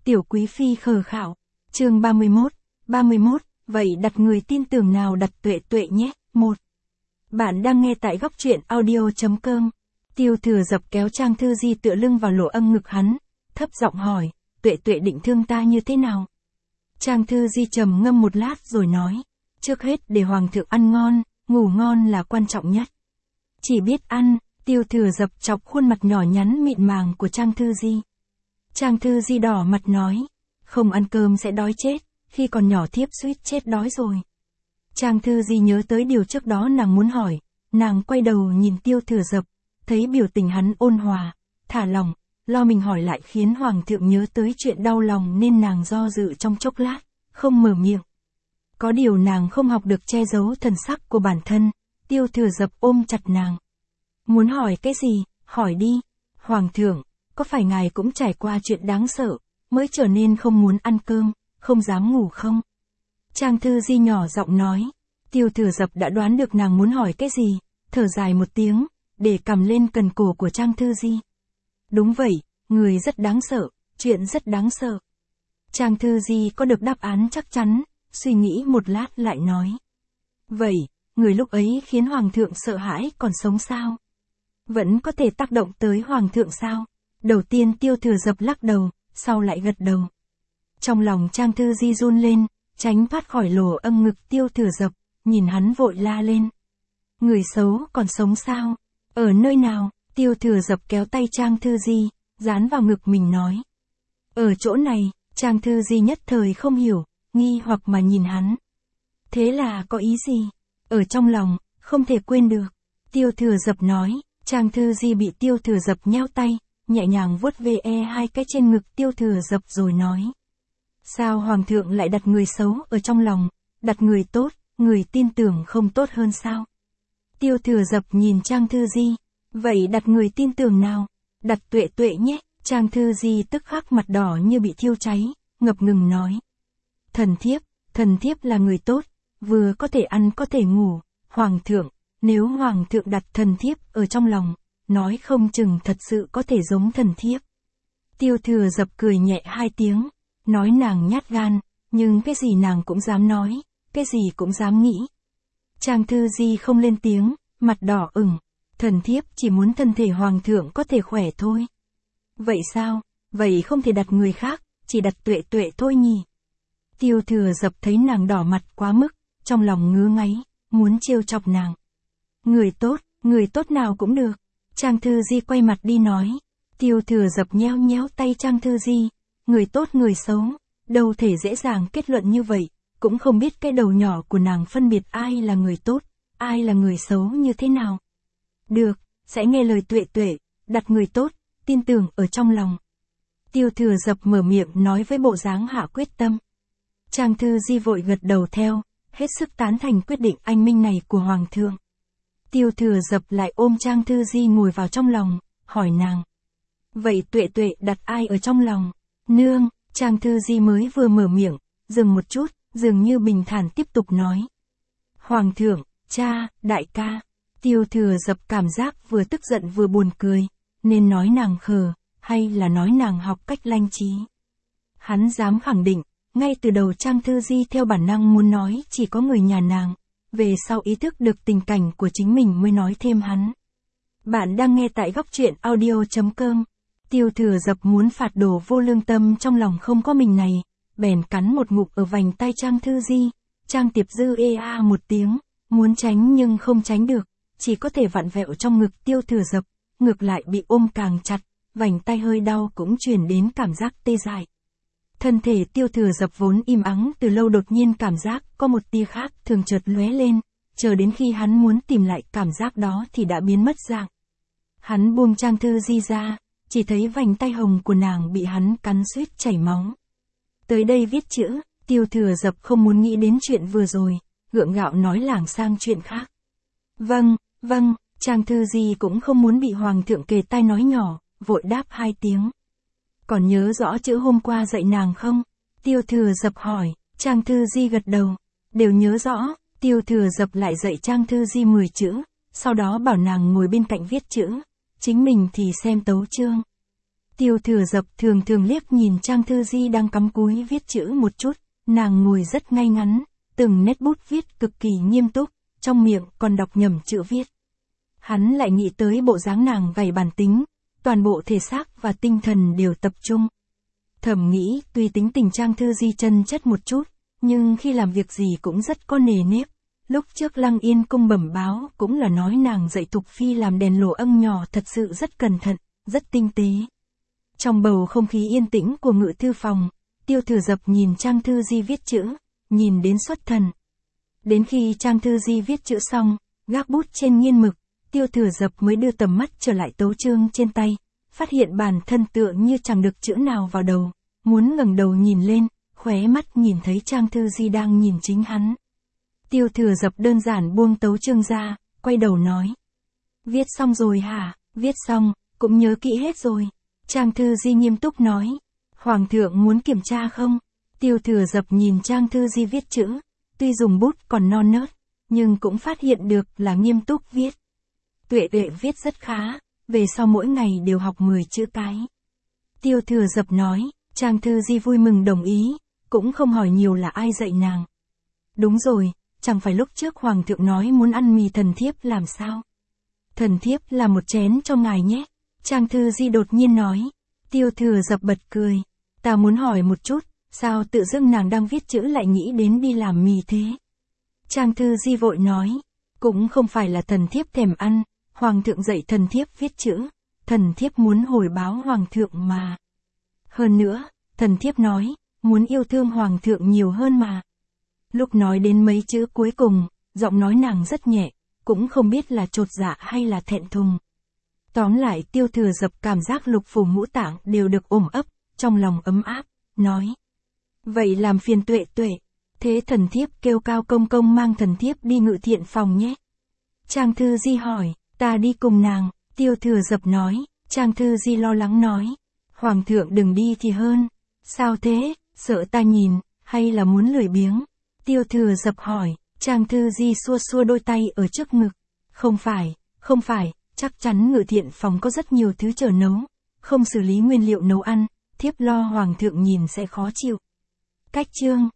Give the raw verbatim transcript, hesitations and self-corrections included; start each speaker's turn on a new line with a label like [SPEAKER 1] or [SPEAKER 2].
[SPEAKER 1] Tiểu quý phi khờ khạo. Chương ba mươi mốt, ba mươi mốt, vậy đặt người tin tưởng nào đặt Tuệ Tuệ nhé. một. Bạn đang nghe tại góc truyện audio chấm com. Tiêu Thừa Dập kéo Trang Thư Di tựa lưng vào lỗ âng ngực hắn, thấp giọng hỏi, Tuệ Tuệ định thương ta như thế nào? Trang Thư Di trầm ngâm một lát rồi nói, trước hết để hoàng thượng ăn ngon, ngủ ngon là quan trọng nhất. Chỉ biết ăn. Tiêu Thừa Dập chọc khuôn mặt nhỏ nhắn mịn màng của Trang Thư Di. Trang Thư Di đỏ mặt nói, không ăn cơm sẽ đói chết, khi còn nhỏ thiếp suýt chết đói rồi. Trang Thư Di nhớ tới điều trước đó nàng muốn hỏi, nàng quay đầu nhìn Tiêu Thừa Dập, thấy biểu tình hắn ôn hòa, thả lòng, lo mình hỏi lại khiến hoàng thượng nhớ tới chuyện đau lòng nên nàng do dự trong chốc lát, không mở miệng. Có điều nàng không học được che giấu thần sắc của bản thân. Tiêu Thừa Dập ôm chặt nàng. Muốn hỏi cái gì, hỏi đi. Hoàng thượng, có phải ngài cũng trải qua chuyện đáng sợ, mới trở nên không muốn ăn cơm, không dám ngủ không? Trang Thư Di nhỏ giọng nói. Tiêu Thừa Dập đã đoán được nàng muốn hỏi cái gì, thở dài một tiếng, để cầm lên cần cổ của Trang Thư Di. Đúng vậy, người rất đáng sợ, chuyện rất đáng sợ. Trang Thư Di có được đáp án chắc chắn, suy nghĩ một lát lại nói. Vậy, người lúc ấy khiến hoàng thượng sợ hãi còn sống sao? Vẫn có thể tác động tới hoàng thượng sao? Đầu tiên Tiêu Thừa Dập lắc đầu, sau lại gật đầu. Trong lòng Trang Thư Di run lên, tránh thoát khỏi lỗ âng ngực Tiêu Thừa Dập, nhìn hắn vội la lên. Người xấu còn sống sao? Ở nơi nào? Tiêu Thừa Dập kéo tay Trang Thư Di, dán vào ngực mình nói. Ở chỗ này. Trang Thư Di nhất thời không hiểu, nghi hoặc mà nhìn hắn. Thế là có ý gì? Ở trong lòng, không thể quên được. Tiêu Thừa Dập nói. Trang Thư Di bị Tiêu Thừa Dập nheo tay, nhẹ nhàng vuốt ve hai cái trên ngực Tiêu Thừa Dập rồi nói. Sao hoàng thượng lại đặt người xấu ở trong lòng, đặt người tốt, người tin tưởng không tốt hơn sao? Tiêu Thừa Dập nhìn Trang Thư Di. Vậy đặt người tin tưởng nào? Đặt Tuệ Tuệ nhé. Trang Thư Di tức khắc mặt đỏ như bị thiêu cháy, ngập ngừng nói. Thần thiếp, thần thiếp là người tốt, vừa có thể ăn có thể ngủ. Hoàng thượng, nếu hoàng thượng đặt thần thiếp ở trong lòng, nói không chừng thật sự có thể giống thần thiếp. Tiêu Thừa Dập cười nhẹ hai tiếng, nói nàng nhát gan, nhưng cái gì nàng cũng dám nói, cái gì cũng dám nghĩ. Trang Thư Di không lên tiếng, mặt đỏ ửng, thần thiếp chỉ muốn thân thể hoàng thượng có thể khỏe thôi. Vậy sao, vậy không thể đặt người khác, chỉ đặt Tuệ Tuệ thôi nhỉ? Tiêu Thừa Dập thấy nàng đỏ mặt quá mức, trong lòng ngứa ngáy, muốn trêu chọc nàng. Người tốt, người tốt nào cũng được. Trang Thư Di quay mặt đi nói. Tiêu Thừa Dập nhéo nhéo tay Trang Thư Di. Người tốt người xấu, đâu thể dễ dàng kết luận như vậy, cũng không biết cái đầu nhỏ của nàng phân biệt ai là người tốt, ai là người xấu như thế nào. Được, sẽ nghe lời Tuệ Tuệ, đặt người tốt, tin tưởng ở trong lòng. Tiêu Thừa Dập mở miệng nói với bộ dáng hạ quyết tâm. Trang Thư Di vội gật đầu theo, hết sức tán thành quyết định anh minh này của hoàng thượng. Tiêu Thừa Dập lại ôm Trang Thư Di ngồi vào trong lòng, hỏi nàng. Vậy Tuệ Tuệ đặt ai ở trong lòng? Nương. Trang Thư Di mới vừa mở miệng, dừng một chút, dường như bình thản tiếp tục nói. Hoàng thượng, cha, đại ca. Tiêu Thừa Dập cảm giác vừa tức giận vừa buồn cười, nên nói nàng khờ, hay là nói nàng học cách lanh trí. Hắn dám khẳng định, ngay từ đầu Trang Thư Di theo bản năng muốn nói chỉ có người nhà nàng, về sau ý thức được tình cảnh của chính mình mới nói thêm hắn. Bạn đang nghe tại góc truyện audio chấm com. Tiêu Thừa Dập muốn phạt đồ vô lương tâm trong lòng không có mình này, bèn cắn một ngụm ở vành tay Trang Thư Di. Trang Tiệp Dư ê a một tiếng, muốn tránh nhưng không tránh được, chỉ có thể vặn vẹo trong ngực Tiêu Thừa Dập, ngược lại bị ôm càng chặt, vành tay hơi đau cũng truyền đến cảm giác tê dại. Thân thể Tiêu Thừa Dập vốn im ắng từ lâu đột nhiên cảm giác có một tia khác thường chợt lóe lên, chờ đến khi hắn muốn tìm lại cảm giác đó thì đã biến mất dạng. Hắn buông Trang Thư Di ra, chỉ thấy vành tay hồng của nàng bị hắn cắn suýt chảy máu. Tới đây viết chữ, Tiêu Thừa Dập không muốn nghĩ đến chuyện vừa rồi, gượng gạo nói lảng sang chuyện khác. Vâng, vâng, Trang Thư Di cũng không muốn bị hoàng thượng kề tai nói nhỏ, vội đáp hai tiếng. Còn nhớ rõ chữ hôm qua dạy nàng không? Tiêu Thừa Dập hỏi. Trang Thư Di gật đầu. Đều nhớ rõ. Tiêu Thừa Dập lại dạy Trang Thư Di mười chữ, sau đó bảo nàng ngồi bên cạnh viết chữ, chính mình thì xem tấu chương. Tiêu Thừa Dập thường thường liếc nhìn Trang Thư Di đang cắm cúi viết chữ một chút, nàng ngồi rất ngay ngắn, từng nét bút viết cực kỳ nghiêm túc, trong miệng còn đọc nhầm chữ viết. Hắn lại nghĩ tới bộ dáng nàng gầy bản tính, toàn bộ thể xác và tinh thần đều tập trung. Thầm nghĩ, tuy tính tình Trang Thư Di chân chất một chút, nhưng khi làm việc gì cũng rất có nề nếp. Lúc trước Lăng Yên Cung bẩm báo cũng là nói nàng dạy Thục Phi làm đèn lỗ ân nhỏ thật sự rất cẩn thận, rất tinh tế. Trong bầu không khí yên tĩnh của ngự thư phòng, Tiêu Thừa Dập nhìn Trang Thư Di viết chữ, nhìn đến xuất thần. Đến khi Trang Thư Di viết chữ xong, gác bút trên nghiên mực, Tiêu Thừa Dập mới đưa tầm mắt trở lại tấu chương trên tay, phát hiện bản thân tựa như chẳng được chữ nào vào đầu, muốn ngẩng đầu nhìn lên, khóe mắt nhìn thấy Trang Thư Di đang nhìn chính hắn. Tiêu Thừa Dập đơn giản buông tấu chương ra, quay đầu nói. Viết xong rồi hả? Viết xong, cũng nhớ kỹ hết rồi. Trang Thư Di nghiêm túc nói. Hoàng thượng muốn kiểm tra không? Tiêu Thừa Dập nhìn Trang Thư Di viết chữ, tuy dùng bút còn non nớt, nhưng cũng phát hiện được là nghiêm túc viết. Tuệ Tuệ viết rất khá, về sau mỗi ngày đều học mười chữ cái. Tiêu Thừa Dập nói, Trang Thư Di vui mừng đồng ý, cũng không hỏi nhiều là ai dạy nàng. Đúng rồi, chẳng phải lúc trước Hoàng thượng nói muốn ăn mì thần thiếp làm sao? Thần thiếp làm một chén cho ngài nhé. Trang Thư Di đột nhiên nói. Tiêu Thừa Dập bật cười. Ta muốn hỏi một chút, sao tự dưng nàng đang viết chữ lại nghĩ đến đi làm mì thế? Trang Thư Di vội nói. Cũng không phải là thần thiếp thèm ăn, Hoàng thượng dạy thần thiếp viết chữ, thần thiếp muốn hồi báo Hoàng thượng mà. Hơn nữa, thần thiếp nói, muốn yêu thương Hoàng thượng nhiều hơn mà. Lúc nói đến mấy chữ cuối cùng, giọng nói nàng rất nhẹ, cũng không biết là chột dạ hay là thẹn thùng. Tóm lại Tiêu Thừa Dập cảm giác lục phủ ngũ tạng đều được ôm ấp, trong lòng ấm áp, nói. Vậy làm phiền Tuệ Tuệ, thế thần thiếp kêu Cao Công Công mang thần thiếp đi ngự thiện phòng nhé. Trang Thư Di hỏi, ta đi cùng nàng, Tiêu Thừa Dập nói, Trang Thư Di lo lắng nói. Hoàng thượng đừng đi thì hơn. Sao thế, sợ ta nhìn, hay là muốn lười biếng? Tiêu Thừa Dập hỏi, Trang Thư Di xua xua đôi tay ở trước ngực. Không phải, không phải, chắc chắn ngự thiện phòng có rất nhiều thứ chờ nấu. Không xử lý nguyên liệu nấu ăn, thiếp lo Hoàng thượng nhìn sẽ khó chịu. Cách chương